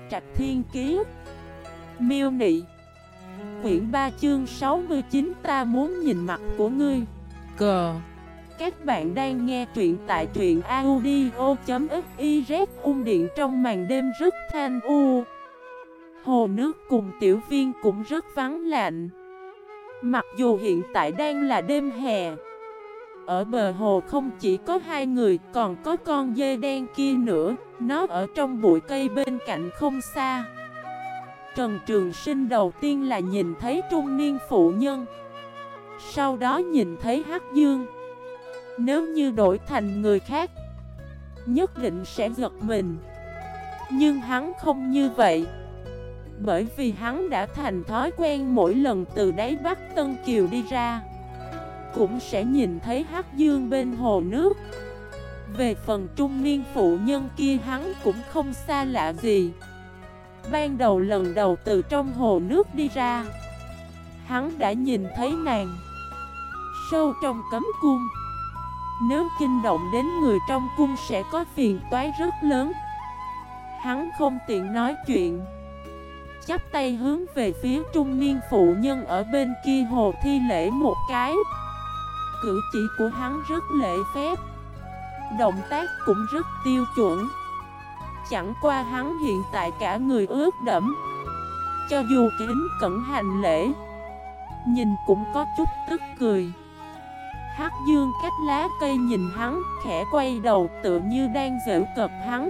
Trạch Thiên Kiế. Miêu Nị. Quyển 3 chương 69. Ta muốn nhìn mặt của ngươi. Cờ. Các bạn đang nghe truyện tại truyện audio.xyz. Điện trong màn đêm rất thanh u. Hồ nước cùng tiểu viên cũng rất vắng lạnh. Mặc dù hiện tại đang là đêm hè, ở bờ hồ không chỉ có hai người, còn có con dê đen kia nữa. Nó ở trong bụi cây bên cạnh không xa. Trần Trường Sinh đầu tiên là nhìn thấy trung niên phụ nhân, sau đó nhìn thấy Hắc Dương. Nếu như đổi thành người khác, nhất định sẽ giật mình. Nhưng hắn không như vậy, bởi vì hắn đã thành thói quen mỗi lần từ đáy Bắc Tân Kiều đi ra, cũng sẽ nhìn thấy Hắc Dương bên hồ nước. Về phần trung niên phụ nhân kia hắn cũng không xa lạ gì. Ban đầu lần đầu từ trong hồ nước đi ra, hắn đã nhìn thấy nàng. Sâu trong cấm cung, nếu kinh động đến người trong cung sẽ có phiền toái rất lớn. Hắn không tiện nói chuyện, chắp tay hướng về phía trung niên phụ nhân ở bên kia hồ thi lễ một cái. Cử chỉ của hắn rất lễ phép, động tác cũng rất tiêu chuẩn. Chẳng qua hắn hiện tại cả người ướt đẫm, cho dù kính cẩn hành lễ, nhìn cũng có chút tức cười. Hắc Dương cách lá cây nhìn hắn, khẽ quay đầu tựa như đang giễu cợt hắn.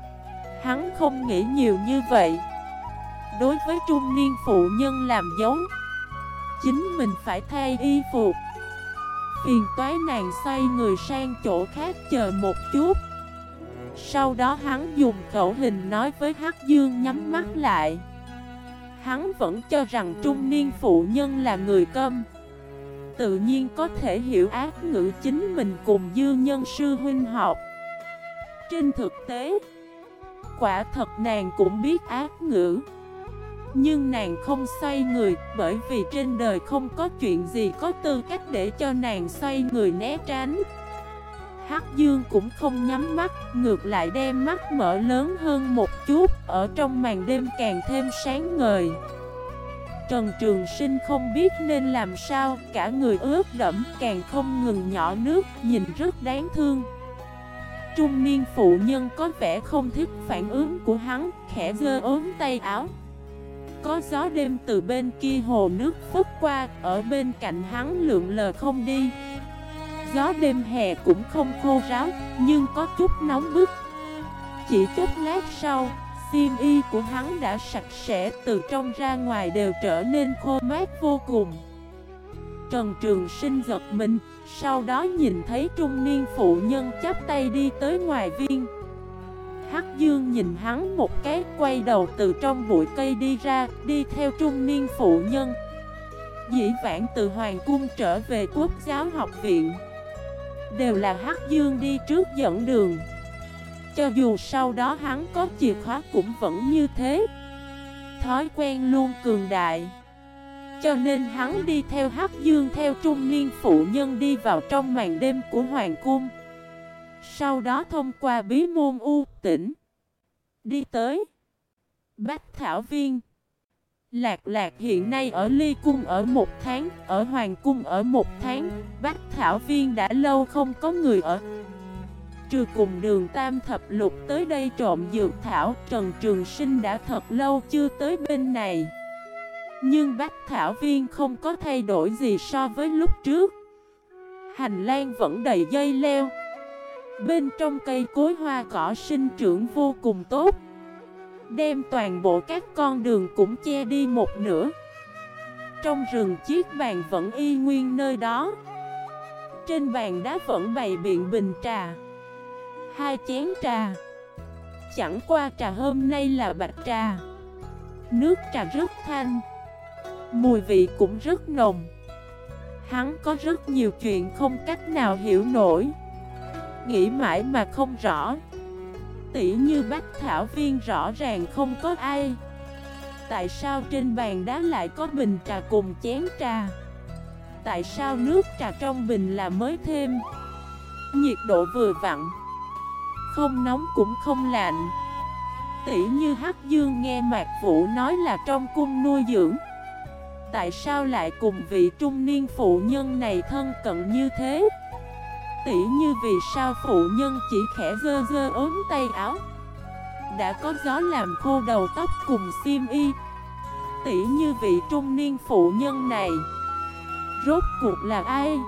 Hắn không nghĩ nhiều như vậy. Đối với trung niên phụ nhân làm dấu, chính mình phải thay y phục. Phiền toái nàng xoay người sang chỗ khác chờ một chút. Sau đó hắn dùng khẩu hình nói với Hắc Dương nhắm mắt lại. Hắn vẫn cho rằng trung niên phụ nhân là người câm, tự nhiên có thể hiểu ác ngữ chính mình cùng dư nhân sư huynh học. Trên thực tế, quả thật nàng cũng biết ác ngữ, nhưng nàng không xoay người, bởi vì trên đời không có chuyện gì có tư cách để cho nàng xoay người né tránh. Hắc Dương cũng không nhắm mắt, ngược lại đem mắt mở lớn hơn một chút, ở trong màn đêm càng thêm sáng ngời. Trần Trường Sinh không biết nên làm sao, cả người ướt đẫm, càng không ngừng nhỏ nước, nhìn rất đáng thương. Trung niên phụ nhân có vẻ không thích phản ứng của hắn, khẽ giơ ốm tay áo. Có gió đêm từ bên kia hồ nước phất qua, ở bên cạnh hắn lượn lờ không đi. Gió đêm hè cũng không khô ráo, nhưng có chút nóng bức. Chỉ chút lát sau, xiêm y của hắn đã sạch sẽ, từ trong ra ngoài đều trở nên khô mát vô cùng. Trần Trường Sinh giật mình, sau đó nhìn thấy trung niên phụ nhân chắp tay đi tới ngoài viên. Hắc Dương nhìn hắn một cái, quay đầu từ trong bụi cây đi ra, đi theo trung niên phụ nhân. Dĩ vãng từ Hoàng Cung trở về Quốc giáo học viện, đều là Hắc Dương đi trước dẫn đường. Cho dù sau đó hắn có chìa khóa cũng vẫn như thế. Thói quen luôn cường đại, cho nên hắn đi theo Hắc Dương theo trung niên phụ nhân đi vào trong màn đêm của Hoàng Cung. Sau đó thông qua bí môn u tĩnh, đi tới Bách Thảo Viên. Lạc Lạc hiện nay ở Ly Cung ở 1 tháng, ở Hoàng Cung ở 1 tháng. Bách Thảo Viên đã lâu không có người ở. Trừ cùng Đường Tam Thập Lục tới đây trộm dược thảo, Trần Trường Sinh đã thật lâu chưa tới bên này. Nhưng Bách Thảo Viên không có thay đổi gì so với lúc trước. Hành lang vẫn đầy dây leo, bên trong cây cối hoa cỏ sinh trưởng vô cùng tốt, đem toàn bộ các con đường cũng che đi một nửa. Trong rừng chiếc bàn vẫn y nguyên nơi đó. Trên bàn đá vẫn bày biện bình trà, 2 chén trà. Chẳng qua trà hôm nay là bạch trà. Nước trà rất thanh, mùi vị cũng rất nồng. Hắn có rất nhiều chuyện không cách nào hiểu nổi, nghĩ mãi mà không rõ. Tỉ như Bách Thảo Viên rõ ràng không có ai, tại sao trên bàn đá lại có bình trà cùng chén trà? Tại sao nước trà trong bình là mới thêm? Nhiệt độ vừa vặn, không nóng cũng không lạnh. Tỉ như Hắc Dương nghe Mạc Vũ nói là trong cung nuôi dưỡng, tại sao lại cùng vị trung niên phụ nhân này thân cận như thế? Tỉ như vì sao phụ nhân chỉ khẽ dơ dơ ốm tay áo, đã có gió làm khô đầu tóc cùng xiêm y. Tỉ như vị trung niên phụ nhân này rốt cuộc là ai?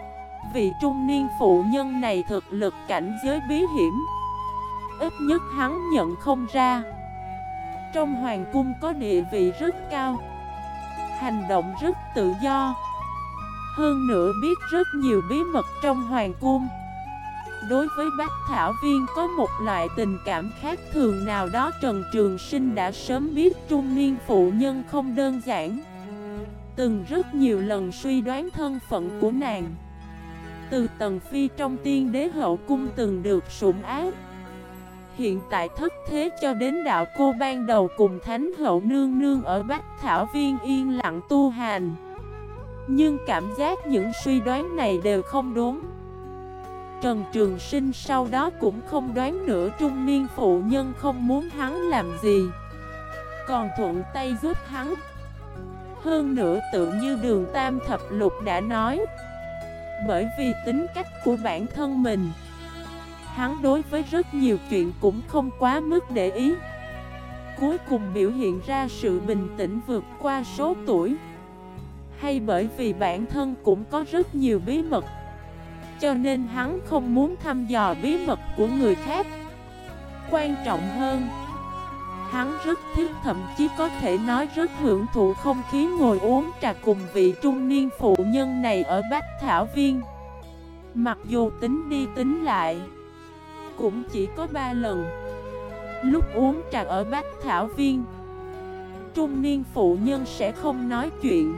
Vị trung niên phụ nhân này thực lực cảnh giới bí hiểm, ít nhất hắn nhận không ra. Trong hoàng cung có địa vị rất cao, hành động rất tự do, hơn nữa biết rất nhiều bí mật trong hoàng cung. Đối với Bách Thảo Viên có một loại tình cảm khác thường nào đó. Trần Trường Sinh đã sớm biết trung niên phụ nhân không đơn giản, từng rất nhiều lần suy đoán thân phận của nàng. Từ Tần Phi trong Tiên Đế hậu cung từng được sủng ái, hiện tại thất thế cho đến đạo cô ban đầu cùng Thánh hậu nương nương ở Bách Thảo Viên yên lặng tu hành. Nhưng cảm giác những suy đoán này đều không đúng. Trần Trường Sinh sau đó cũng không đoán nữa trung niên phụ nhân không muốn hắn làm gì, còn thuận tay giúp hắn. Hơn nữa tự như Đường Tam Thập Lục đã nói, bởi vì tính cách của bản thân mình, hắn đối với rất nhiều chuyện cũng không quá mức để ý, cuối cùng biểu hiện ra sự bình tĩnh vượt qua số tuổi. Hay bởi vì bản thân cũng có rất nhiều bí mật, cho nên hắn không muốn thăm dò bí mật của người khác. Quan trọng hơn, hắn rất thích, thậm chí có thể nói rất hưởng thụ không khí ngồi uống trà cùng vị trung niên phụ nhân này ở Bách Thảo Viên. Mặc dù tính đi tính lại cũng chỉ có 3 lần. Lúc uống trà ở Bách Thảo Viên, trung niên phụ nhân sẽ không nói chuyện,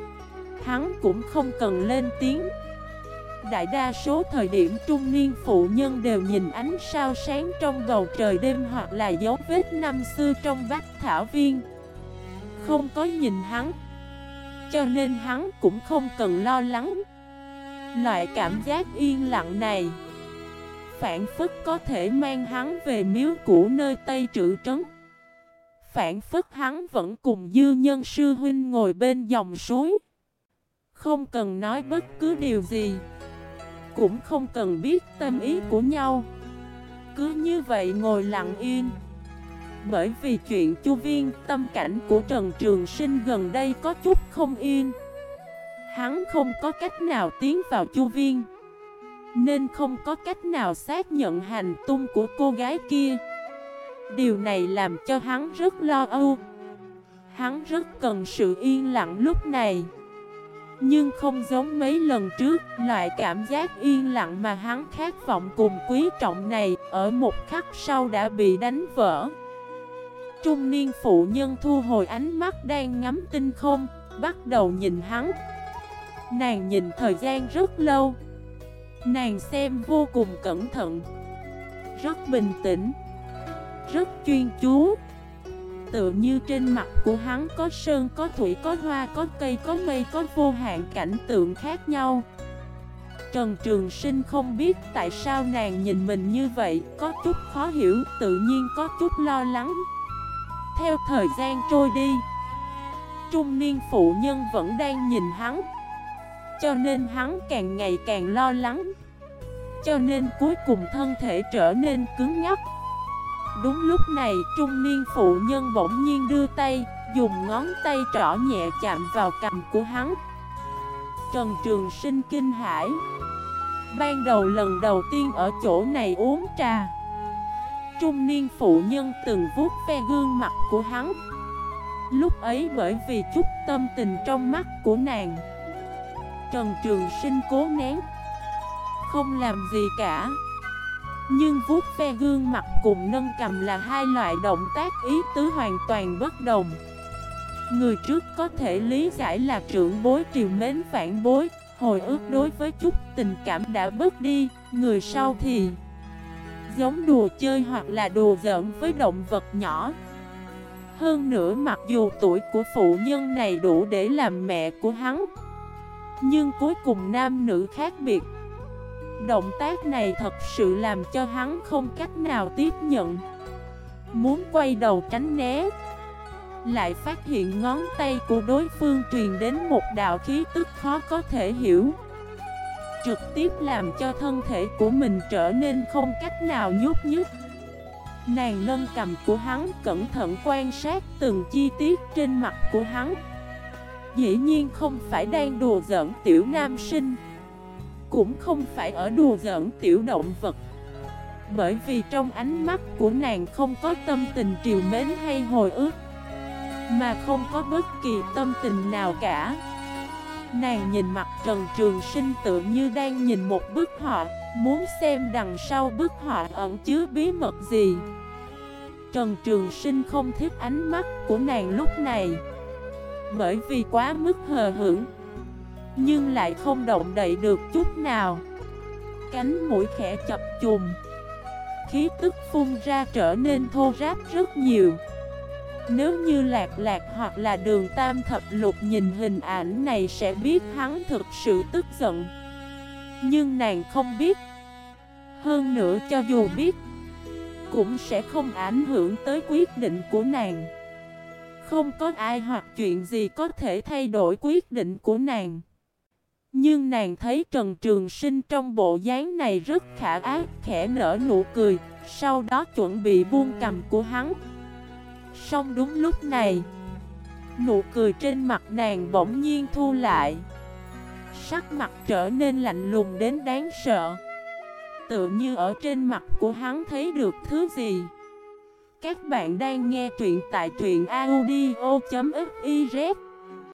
hắn cũng không cần lên tiếng. Đại đa số thời điểm trung niên phụ nhân đều nhìn ánh sao sáng trong bầu trời đêm hoặc là dấu vết năm xưa trong Bách Thảo Viên, không có nhìn hắn, cho nên hắn cũng không cần lo lắng. Loại cảm giác yên lặng này phảng phất có thể mang hắn về miếu cũ nơi Tây Trữ Trấn. Phảng phất hắn vẫn cùng Dư Nhân sư huynh ngồi bên dòng suối, không cần nói bất cứ điều gì, cũng không cần biết tâm ý của nhau, cứ như vậy ngồi lặng yên. Bởi vì chuyện Chu Viên, tâm cảnh của Trần Trường Sinh gần đây có chút không yên. Hắn không có cách nào tiến vào Chu Viên, nên không có cách nào xác nhận hành tung của cô gái kia. Điều này làm cho hắn rất lo âu. Hắn rất cần sự yên lặng lúc này. Nhưng không giống mấy lần trước, loại cảm giác yên lặng mà hắn khát vọng cùng quý trọng này, ở một khắc sau đã bị đánh vỡ. Trung niên phụ nhân thu hồi ánh mắt đang ngắm tinh không, bắt đầu nhìn hắn. Nàng nhìn thời gian rất lâu. Nàng xem vô cùng cẩn thận, rất bình tĩnh, rất chuyên chú. Tựa như trên mặt của hắn có sơn, có thủy, có hoa, có cây, có mây, có vô hạn cảnh tượng khác nhau. Trần Trường Sinh không biết tại sao nàng nhìn mình như vậy, có chút khó hiểu, tự nhiên có chút lo lắng. Theo thời gian trôi đi, trung niên phụ nhân vẫn đang nhìn hắn, cho nên hắn càng ngày càng lo lắng. Cho nên cuối cùng thân thể trở nên cứng nhắc. Đúng lúc này, trung niên phụ nhân bỗng nhiên đưa tay, dùng ngón tay trỏ nhẹ chạm vào cằm của hắn. Trần Trường Sinh kinh hãi. Ban đầu lần đầu tiên ở chỗ này uống trà, trung niên phụ nhân từng vuốt ve gương mặt của hắn. Lúc ấy bởi vì chút tâm tình trong mắt của nàng, Trần Trường Sinh cố nén, không làm gì cả. Nhưng vuốt ve gương mặt cùng nâng cằm là hai loại động tác ý tứ hoàn toàn bất đồng. Người trước có thể lý giải là trưởng bối triều mến phản bối, hồi ức đối với chút tình cảm đã bớt đi. Người sau thì giống đùa chơi hoặc là đùa giỡn với động vật nhỏ. Hơn nữa mặc dù tuổi của phụ nhân này đủ để làm mẹ của hắn, nhưng cuối cùng nam nữ khác biệt. Động tác này thật sự làm cho hắn không cách nào tiếp nhận. muốn quay đầu tránh né, lại phát hiện ngón tay của đối phương truyền đến một đạo khí tức khó có thể hiểu, trực tiếp làm cho thân thể của mình trở nên không cách nào nhúc nhích. Nàng nâng cằm của hắn, cẩn thận quan sát từng chi tiết trên mặt của hắn. Dĩ nhiên không phải đang đùa giỡn tiểu nam sinh, cũng không phải ở đùa giỡn tiểu động vật. Bởi vì trong ánh mắt của nàng không có tâm tình trìu mến hay hồi ức, mà không có bất kỳ tâm tình nào cả. Nàng nhìn mặt Trần Trường Sinh tựa như đang nhìn một bức họa, muốn xem đằng sau bức họa ẩn chứa bí mật gì. Trần Trường Sinh không thích ánh mắt của nàng lúc này, bởi vì quá mức hờ hững, nhưng lại không động đậy được chút nào. Cánh mũi khẽ chập trùng, khí tức phun ra trở nên thô ráp rất nhiều. Nếu như Lạc Lạc hoặc là Đường Tam Thập Lục nhìn hình ảnh này sẽ biết hắn thực sự tức giận. Nhưng nàng không biết. Hơn nữa cho dù biết, cũng sẽ không ảnh hưởng tới quyết định của nàng. Không có ai hoặc chuyện gì có thể thay đổi quyết định của nàng. Nhưng nàng thấy Trần Trường Sinh trong bộ dáng này rất khả ác, khẽ nở nụ cười, sau đó chuẩn bị buông cằm của hắn. Song đúng lúc này, nụ cười trên mặt nàng bỗng nhiên thu lại, sắc mặt trở nên lạnh lùng đến đáng sợ, tựa như ở trên mặt của hắn thấy được thứ gì. Các bạn đang nghe truyện tại truyện audio.fif